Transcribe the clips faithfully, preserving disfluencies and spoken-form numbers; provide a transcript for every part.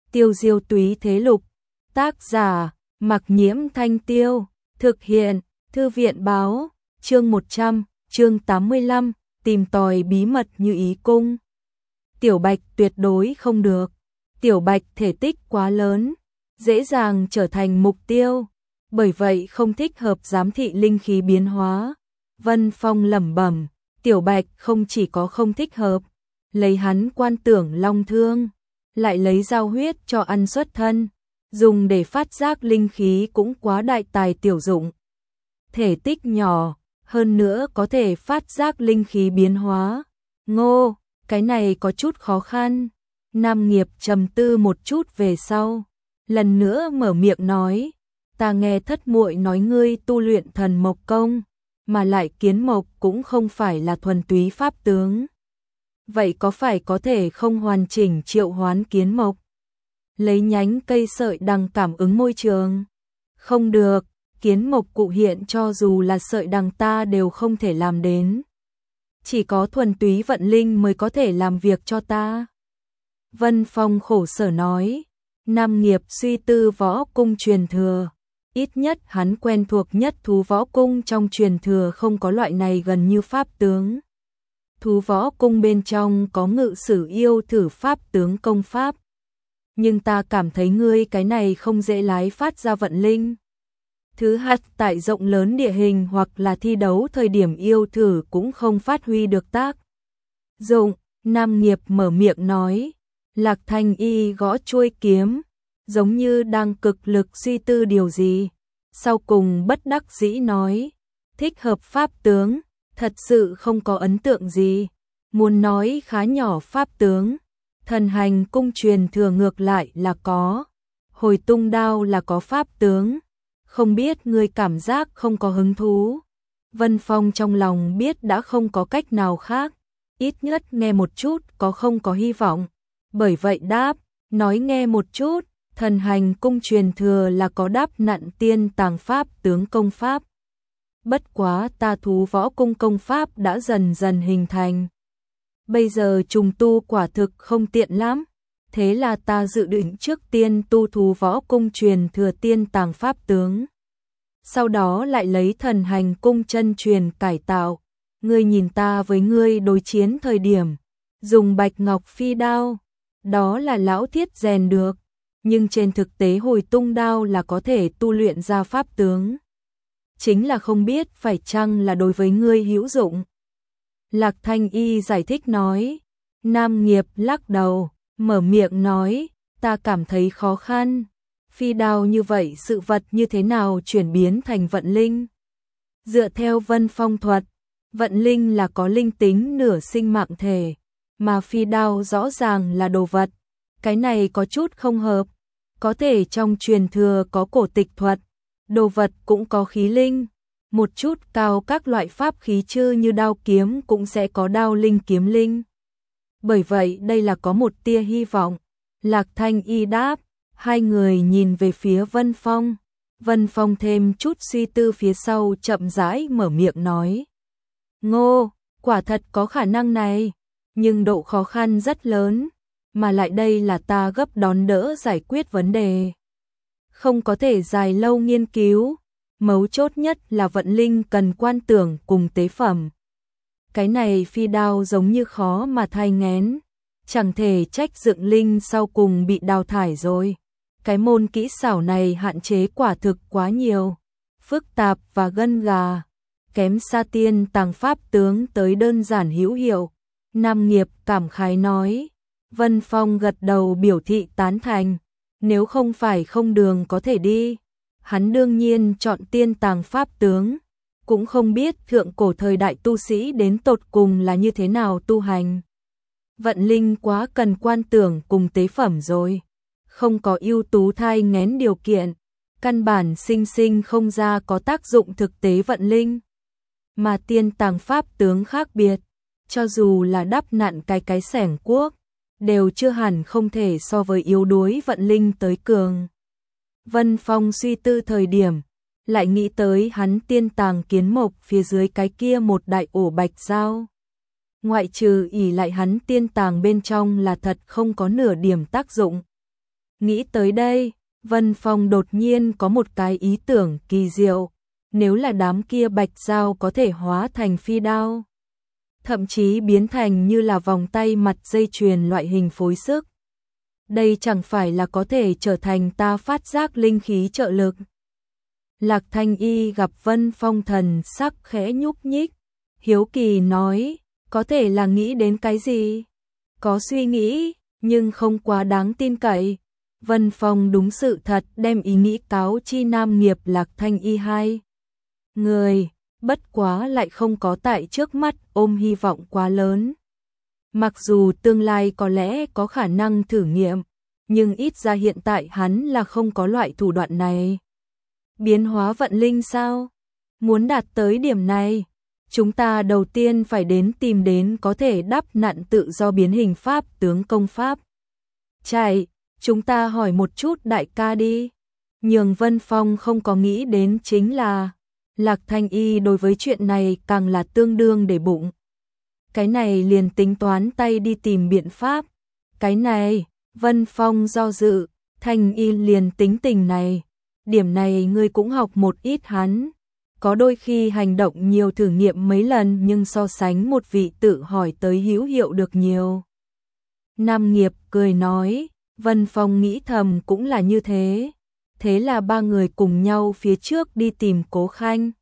Tiêu diêu túy thế lục, tác giả, Mặc Nhiễm Thanh Tiêu, thực hiện, Thư viện báo, chương một trăm, chương tám mươi lăm, tìm tòi bí mật như ý cung. Tiểu Bạch tuyệt đối không được, Tiểu Bạch thể tích quá lớn, dễ dàng trở thành mục tiêu, bởi vậy không thích hợp giám thị linh khí biến hóa. Vân Phong lẩm bẩm, Tiểu Bạch không chỉ có không thích hợp, lấy hắn quan tưởng long thương, lại lấy giao huyết cho ăn xuất thân, dùng để phát giác linh khí cũng quá đại tài tiểu dụng. Thể tích nhỏ, hơn nữa có thể phát giác linh khí biến hóa. Ngô, cái này có chút khó khăn. Nam Nghiệp trầm tư một chút về sau, lần nữa mở miệng nói, ta nghe thất muội nói ngươi tu luyện thần mộc công, mà lại kiến mộc cũng không phải là thuần túy pháp tướng. Vậy có phải có thể không hoàn chỉnh triệu hoán kiến mộc? Lấy nhánh cây sợi đằng cảm ứng môi trường? Không được, kiến mộc cụ hiện cho dù là sợi đằng ta đều không thể làm đến. Chỉ có thuần túy vận linh mới có thể làm việc cho ta. Vân Phong khổ sở nói, Nam Nghiệp suy tư võ cung truyền thừa. Ít nhất hắn quen thuộc nhất thú võ cung trong truyền thừa không có loại này gần như pháp tướng. Thú võ cung bên trong có ngự sử yêu thử pháp tướng công pháp. Nhưng ta cảm thấy ngươi cái này không dễ lái phát ra vận linh. Thứ hai, tại rộng lớn địa hình hoặc là thi đấu thời điểm yêu thử cũng không phát huy được tác dụng. Nam Nghiệp mở miệng nói, Lạc Thanh Y gõ chuôi kiếm, giống như đang cực lực suy tư điều gì. Sau cùng bất đắc dĩ nói, thích hợp pháp tướng, thật sự không có ấn tượng gì. Muốn nói khá nhỏ pháp tướng, thần hành cung truyền thừa ngược lại là có. Hồi tung đao là có pháp tướng, không biết ngươi cảm giác không có hứng thú. Vân Phong trong lòng biết đã không có cách nào khác, ít nhất nghe một chút có không có hy vọng. Bởi vậy đáp, nói nghe một chút, thần hành cung truyền thừa là có đáp nặn tiên tàng pháp tướng công pháp. Bất quá ta thú võ cung công pháp đã dần dần hình thành. Bây giờ trùng tu quả thực không tiện lắm, thế là ta dự định trước tiên tu thú võ cung truyền thừa tiên tàng pháp tướng. Sau đó lại lấy thần hành cung chân truyền cải tạo. Ngươi nhìn ta với ngươi đối chiến thời điểm, dùng bạch ngọc phi đao, đó là lão thiết rèn được, nhưng trên thực tế hồi tung đao là có thể tu luyện ra pháp tướng. Chính là không biết phải chăng là đối với ngươi hữu dụng. Lạc Thanh Y giải thích nói. Nam Nghiệp lắc đầu, mở miệng nói, ta cảm thấy khó khăn. Phi đao như vậy sự vật như thế nào chuyển biến thành vận linh? Dựa theo Vân Phong thuật, vận linh là có linh tính nửa sinh mạng thể, mà phi đao rõ ràng là đồ vật. Cái này có chút không hợp. Có thể trong truyền thừa có cổ tịch thuật, đồ vật cũng có khí linh. Một chút cao các loại pháp khí chư như đao kiếm cũng sẽ có đao linh kiếm linh. Bởi vậy đây là có một tia hy vọng. Lạc Thanh Y đáp, hai người nhìn về phía Vân Phong. Vân Phong thêm chút suy tư phía sau chậm rãi mở miệng nói. Ngô, quả thật có khả năng này, nhưng độ khó khăn rất lớn, mà lại đây là ta gấp đón đỡ giải quyết vấn đề. Không có thể dài lâu nghiên cứu, mấu chốt nhất là vận linh cần quan tưởng cùng tế phẩm. Cái này phi đao giống như khó mà thai nghén, chẳng thể trách dựng linh sau cùng bị đào thải rồi. Cái môn kỹ xảo này hạn chế quả thực quá nhiều, phức tạp và gân gà, kém xa tiên tàng pháp tướng tới đơn giản hữu hiệu. Nam Nghiệp cảm khái nói. Vân Phong gật đầu biểu thị tán thành, nếu không phải không đường có thể đi, hắn đương nhiên chọn tiên tàng pháp tướng, cũng không biết thượng cổ thời đại tu sĩ đến tột cùng là như thế nào tu hành. Vận linh quá cần quan tưởng cùng tế phẩm rồi, không có ưu tú thai nghén điều kiện, căn bản sinh sinh không ra có tác dụng thực tế vận linh. Mà tiên tàng pháp tướng khác biệt, cho dù là đắp nặn cái cái xẻng cuốc, đều chưa hẳn không thể so với yếu đuối vận linh tới cường. Vân Phong suy tư thời điểm, lại nghĩ tới hắn tiên tàng kiến mộc phía dưới cái kia một đại ổ bạch dao. Ngoại trừ ỷ lại hắn tiên tàng bên trong là thật không có nửa điểm tác dụng. Nghĩ tới đây, Vân Phong đột nhiên có một cái ý tưởng kỳ diệu, nếu là đám kia bạch dao có thể hóa thành phi đao, thậm chí biến thành như là vòng tay mặt dây chuyền loại hình phối sức. Đây chẳng phải là có thể trở thành ta phát giác linh khí trợ lực. Lạc Thanh Y gặp Vân Phong thần sắc khẽ nhúc nhích, hiếu kỳ nói, có thể là nghĩ đến cái gì? Có suy nghĩ, nhưng không quá đáng tin cậy. Vân Phong đúng sự thật đem ý nghĩ cáo chi Nam Nghiệp Lạc Thanh Y hai người, bất quá lại không có tại trước mắt ôm hy vọng quá lớn. Mặc dù tương lai có lẽ có khả năng thử nghiệm, nhưng ít ra hiện tại hắn là không có loại thủ đoạn này. Biến hóa vận linh sao? Muốn đạt tới điểm này, chúng ta đầu tiên phải đến tìm đến có thể đắp nặn tự do biến hình pháp tướng công pháp. Chạy, chúng ta hỏi một chút đại ca đi. Nhường Vân Phong không có nghĩ đến chính là Lạc Thanh Y đối với chuyện này càng là tương đương để bụng. Cái này liền tính toán tay đi tìm biện pháp. Cái này, Vân Phong do dự, Thanh Y liền tính tình này. Điểm này ngươi cũng học một ít hắn. Có đôi khi hành động nhiều thử nghiệm mấy lần nhưng so sánh một vị tự hỏi tới hữu hiệu được nhiều. Nam Nghiệp cười nói, Vân Phong nghĩ thầm cũng là như thế. Thế là ba người cùng nhau phía trước đi tìm Cố Khanh.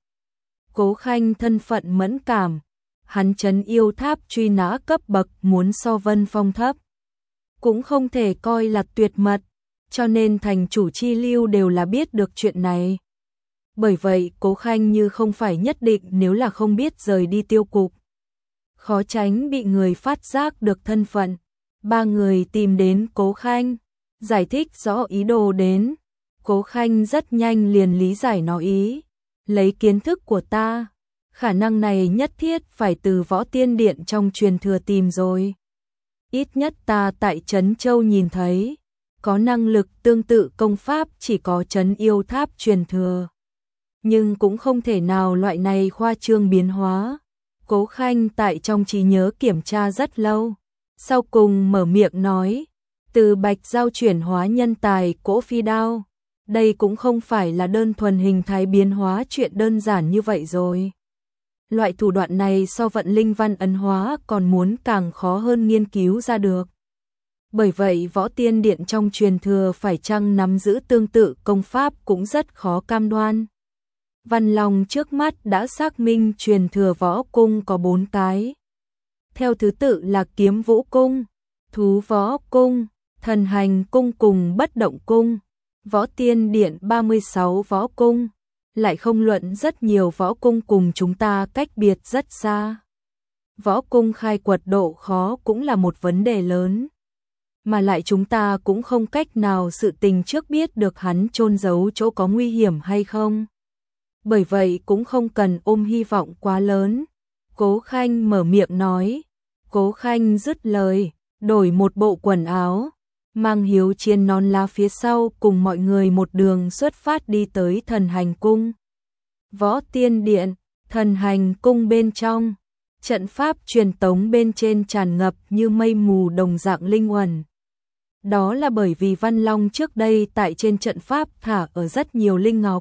Cố Khanh thân phận mẫn cảm, hắn trấn yêu tháp truy nã cấp bậc muốn so Vân Phong thấp. Cũng không thể coi là tuyệt mật, cho nên thành chủ chi lưu đều là biết được chuyện này. Bởi vậy Cố Khanh như không phải nhất định nếu là không biết rời đi tiêu cục. Khó tránh bị người phát giác được thân phận. Ba người tìm đến Cố Khanh, giải thích rõ ý đồ đến. Cố Khanh rất nhanh liền lý giải nó ý. Lấy kiến thức của ta, khả năng này nhất thiết phải từ Võ Tiên Điện trong truyền thừa tìm rồi. Ít nhất ta tại Trấn Châu nhìn thấy, có năng lực tương tự công pháp chỉ có Trấn Yêu Tháp truyền thừa. Nhưng cũng không thể nào loại này khoa trương biến hóa. Cố Khanh tại trong trí nhớ kiểm tra rất lâu, sau cùng mở miệng nói, từ bạch giao chuyển hóa nhân tài cỗ phi đao. Đây cũng không phải là đơn thuần hình thái biến hóa chuyện đơn giản như vậy rồi. Loại thủ đoạn này so vận linh văn ấn hóa còn muốn càng khó hơn nghiên cứu ra được. Bởi vậy Võ Tiên Điện trong truyền thừa phải chăng nắm giữ tương tự công pháp cũng rất khó cam đoan. Văn Long trước mắt đã xác minh truyền thừa võ cung có bốn cái. Theo thứ tự là Kiếm Vũ Cung, Thú Võ Cung, Thần Hành Cung cùng Bất Động Cung. Võ Tiên Điện ba mươi sáu võ cung, lại không luận rất nhiều võ cung cùng chúng ta cách biệt rất xa. Võ cung khai quật độ khó cũng là một vấn đề lớn. Mà lại chúng ta cũng không cách nào sự tình trước biết được hắn chôn giấu chỗ có nguy hiểm hay không. Bởi vậy cũng không cần ôm hy vọng quá lớn. Cố Khanh mở miệng nói. Cố Khanh dứt lời, đổi một bộ quần áo, mang Hiếu Chiên non lá phía sau cùng mọi người một đường xuất phát đi tới Thần Hành Cung. Võ Tiên Điện, Thần Hành Cung bên trong, trận pháp truyền tống bên trên tràn ngập như mây mù đồng dạng linh uẩn. Đó là bởi vì Văn Long trước đây tại trên trận pháp thả ở rất nhiều linh ngọc.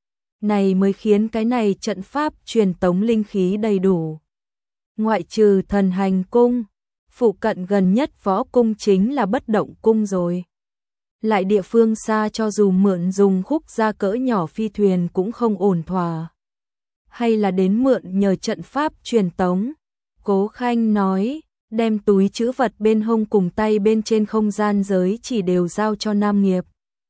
Này mới khiến cái này trận pháp truyền tống linh khí đầy đủ. Ngoại trừ Thần Hành Cung, phụ cận gần nhất võ cung chính là Bất Động Cung rồi. Lại địa phương xa cho dù mượn dùng khúc gia cỡ nhỏ phi thuyền cũng không ổn thỏa. Hay là đến mượn nhờ trận pháp truyền tống. Cố Khanh nói, đem túi trữ vật bên hông cùng tay bên trên không gian giới chỉ đều giao cho Nam Nghiệp.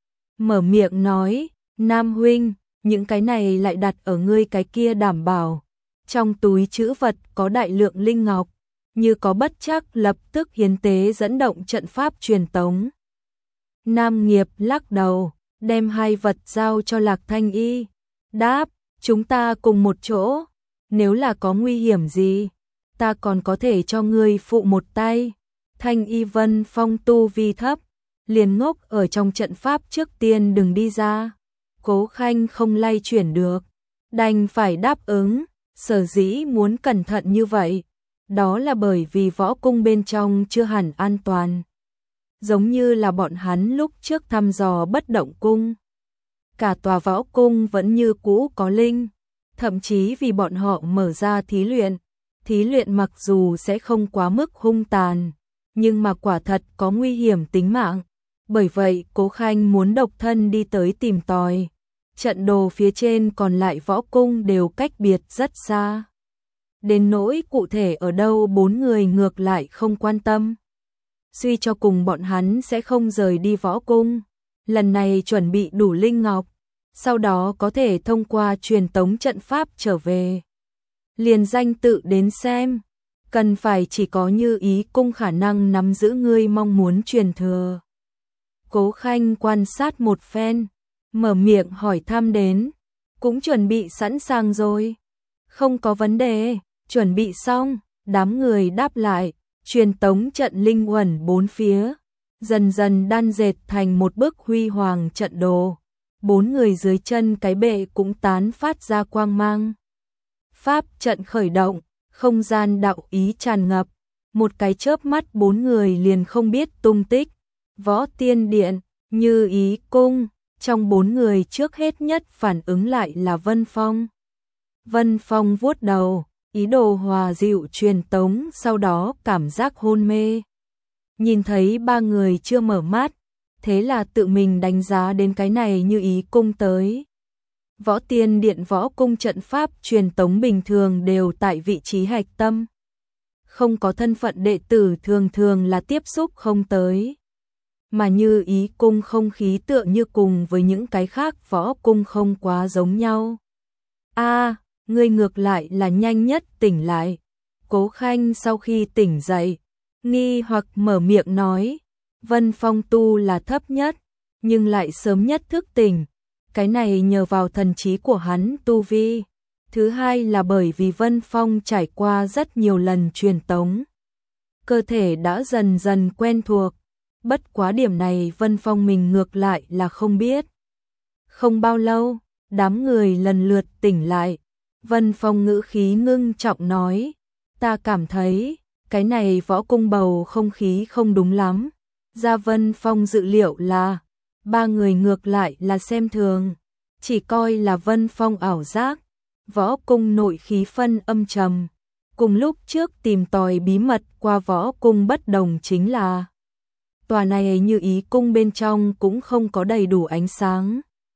Mở miệng nói, Nam huynh, những cái này lại đặt ở ngươi cái kia đảm bảo. Trong túi trữ vật có đại lượng linh ngọc, như có bất trắc lập tức hiến tế dẫn động trận pháp truyền tống. Nam Nghiệp lắc đầu, đem hai vật giao cho Lạc Thanh Y. Đáp, chúng ta cùng một chỗ, nếu là có nguy hiểm gì, ta còn có thể cho ngươi phụ một tay. Thanh Y Vân Phong tu vi thấp, liền ngốc ở trong trận pháp trước tiên đừng đi ra. Cố Khanh không lay chuyển được, đành phải đáp ứng, sở dĩ muốn cẩn thận như vậy. Đó là bởi vì võ cung bên trong chưa hẳn an toàn. giống như là bọn hắn lúc trước thăm dò bất động cung. Cả tòa võ cung vẫn như cũ có linh, thậm chí vì bọn họ mở ra thí luyện. Thí luyện mặc dù sẽ không quá mức hung tàn, nhưng mà quả thật có nguy hiểm tính mạng. Bởi vậy Cố Khanh muốn độc thân đi tới tìm tòi. Trận đồ phía trên còn lại võ cung đều cách biệt rất xa. Đến nỗi cụ thể ở đâu bốn người ngược lại không quan tâm. Suy cho cùng bọn hắn sẽ không rời đi võ cung. Lần này chuẩn bị đủ linh ngọc, sau đó có thể thông qua truyền tống trận pháp trở về. Liền danh tự đến xem, cần phải chỉ có Như Ý cung khả năng nắm giữ ngươi mong muốn truyền thừa. Cố Khanh quan sát một phen, mở miệng hỏi thăm đến, cũng chuẩn bị sẵn sàng rồi. Không có vấn đề, chuẩn bị xong, đám người đáp lại, truyền tống trận linh uẩn bốn phía, dần dần đan dệt thành một bức huy hoàng trận đồ. Bốn người dưới chân cái bệ cũng tán phát ra quang mang. Pháp trận khởi động, không gian đạo ý tràn ngập, một cái chớp mắt bốn người liền không biết tung tích. Võ Tiên Điện, Như Ý cung, trong bốn người trước hết nhất phản ứng lại là Vân Phong. Vân Phong vuốt đầu, ý đồ hòa dịu truyền tống, sau đó cảm giác hôn mê. Nhìn thấy ba người chưa mở mắt, thế là tự mình đánh giá đến cái này Như Ý cung tới. Võ Tiên Điện võ cung trận pháp truyền tống bình thường đều tại vị trí hạch tâm. Không có thân phận đệ tử thường thường là tiếp xúc không tới. Mà Như Ý cung không khí tựa như cùng với những cái khác võ cung không quá giống nhau. A, ngươi ngược lại là nhanh nhất tỉnh lại. Cố Khanh sau khi tỉnh dậy, nghi hoặc mở miệng nói, Vân Phong tu là thấp nhất, nhưng lại sớm nhất thức tỉnh. Cái này nhờ vào thần trí của hắn tu vi. Thứ hai là bởi vì Vân Phong trải qua rất nhiều lần truyền tống. Cơ thể đã dần dần quen thuộc. Bất quá điểm này Vân Phong mình ngược lại là không biết. Không bao lâu, đám người lần lượt tỉnh lại. Vân Phong ngữ khí ngưng trọng nói, ta cảm thấy, cái này võ cung bầu không khí không đúng lắm. Ra Vân Phong dự liệu là, ba người ngược lại là xem thường, chỉ coi là Vân Phong ảo giác. Võ cung nội khí phân âm trầm, cùng lúc trước tìm tòi bí mật qua võ cung bất đồng chính là tòa này Như Ý cung bên trong cũng không có đầy đủ ánh sáng.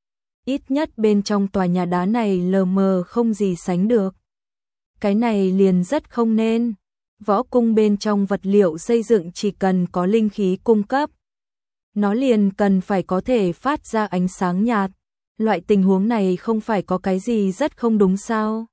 Ít nhất bên trong tòa nhà đá này lờ mờ không gì sánh được. Cái này liền rất không nên. Võ cung bên trong vật liệu xây dựng chỉ cần có linh khí cung cấp, nó liền cần phải có thể phát ra ánh sáng nhạt. Loại tình huống này không phải có cái gì rất không đúng sao?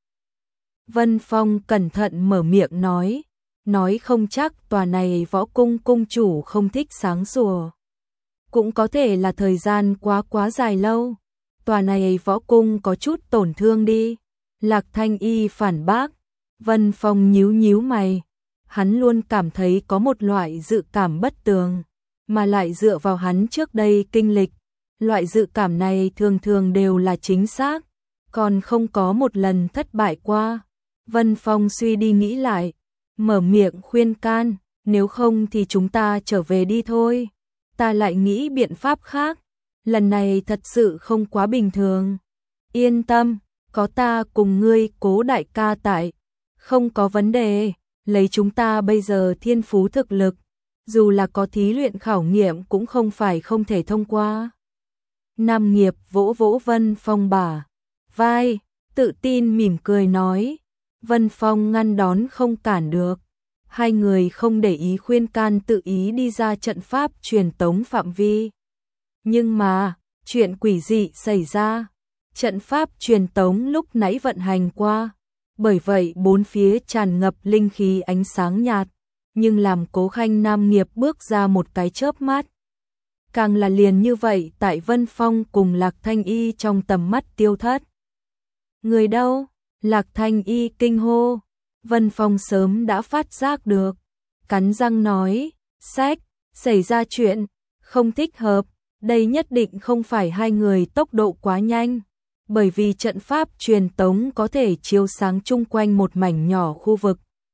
Vân Phong cẩn thận mở miệng nói, nói không chắc tòa này võ cung cung chủ không thích sáng sủa. Cũng có thể là thời gian quá quá dài lâu. Tòa này võ cung có chút tổn thương đi. Lạc Thanh Y phản bác. Vân Phong nhíu nhíu mày. Hắn luôn cảm thấy có một loại dự cảm bất tường, mà lại dựa vào hắn trước đây kinh lịch. Loại dự cảm này thường thường đều là chính xác, còn không có một lần thất bại qua. Vân Phong suy đi nghĩ lại, mở miệng khuyên can, nếu không thì chúng ta trở về đi thôi. Ta lại nghĩ biện pháp khác, lần này thật sự không quá bình thường. Yên tâm, có ta cùng ngươi Cố đại ca tại, không có vấn đề. Lấy chúng ta bây giờ thiên phú thực lực, dù là có thí luyện khảo nghiệm cũng không phải không thể thông qua. Nam Nghiệp vỗ vỗ Vân Phong bả vai, tự tin mỉm cười nói. Vân Phong ngăn đón không cản được. Hai người không để ý khuyên can, tự ý đi ra trận pháp truyền tống phạm vi. Nhưng mà, chuyện quỷ dị xảy ra. Trận pháp truyền tống lúc nãy vận hành qua, bởi vậy bốn phía tràn ngập linh khí ánh sáng nhạt, nhưng làm Cố Khanh Nam Nghiệp bước ra một cái chớp mắt. Càng là liền như vậy tại Vân Phong cùng Lạc Thanh Y trong tầm mắt tiêu thất. Người đâu? Lạc Thanh Y kinh hô. Vân Phong sớm đã phát giác được, cắn răng nói, sách, xảy ra chuyện, không thích hợp, đây nhất định không phải hai người tốc độ quá nhanh, bởi vì trận pháp truyền tống có thể chiếu sáng chung quanh một mảnh nhỏ khu vực.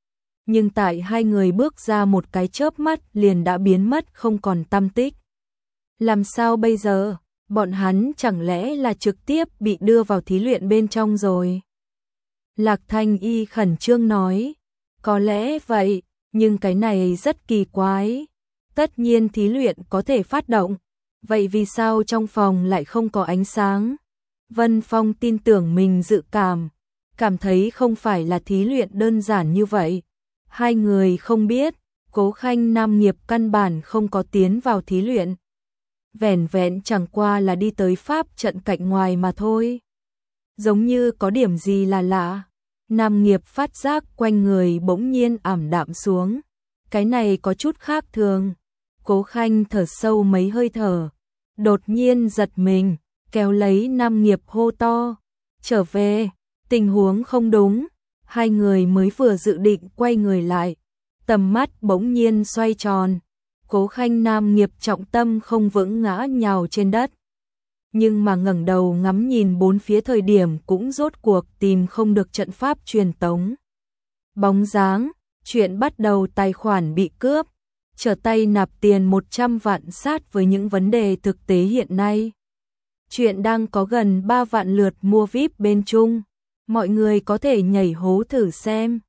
nhưng tại hai người bước ra một cái chớp mắt liền đã biến mất không còn tăm tích. Làm sao bây giờ? Bọn hắn chẳng lẽ là trực tiếp bị đưa vào thí luyện bên trong rồi? Lạc Thanh Y khẩn trương nói, có lẽ vậy, nhưng cái này rất kỳ quái. Tất nhiên thí luyện có thể phát động, vậy vì sao trong phòng lại không có ánh sáng? Vân Phong tin tưởng mình dự cảm, cảm thấy không phải là thí luyện đơn giản như vậy. Hai người không biết, Cố Khanh Nam Nghiệp căn bản không có tiến vào thí luyện. Vẻn vẹn chẳng qua là đi tới pháp trận cạnh ngoài mà thôi. Giống như có điểm gì là lạ. Nam Nghiệp phát giác quanh người bỗng nhiên ảm đạm xuống. Cái này có chút khác thường. Cố Khanh thở sâu mấy hơi thở, đột nhiên giật mình, kéo lấy Nam Nghiệp hô to, trở về, tình huống không đúng. Hai người mới vừa dự định quay người lại, tầm mắt bỗng nhiên xoay tròn. Cố Khanh Nam Nghiệp trọng tâm không vững ngã nhào trên đất. Nhưng mà ngẩng đầu ngắm nhìn bốn phía thời điểm cũng rốt cuộc tìm không được trận pháp truyền tống. Bóng dáng, chuyện bắt đầu tài khoản bị cướp, trở tay nạp tiền một trăm vạn sát với những vấn đề thực tế hiện nay. Chuyện đang có gần ba vạn lượt mua vi ai pi bên Trung, mọi người có thể nhảy hố thử xem.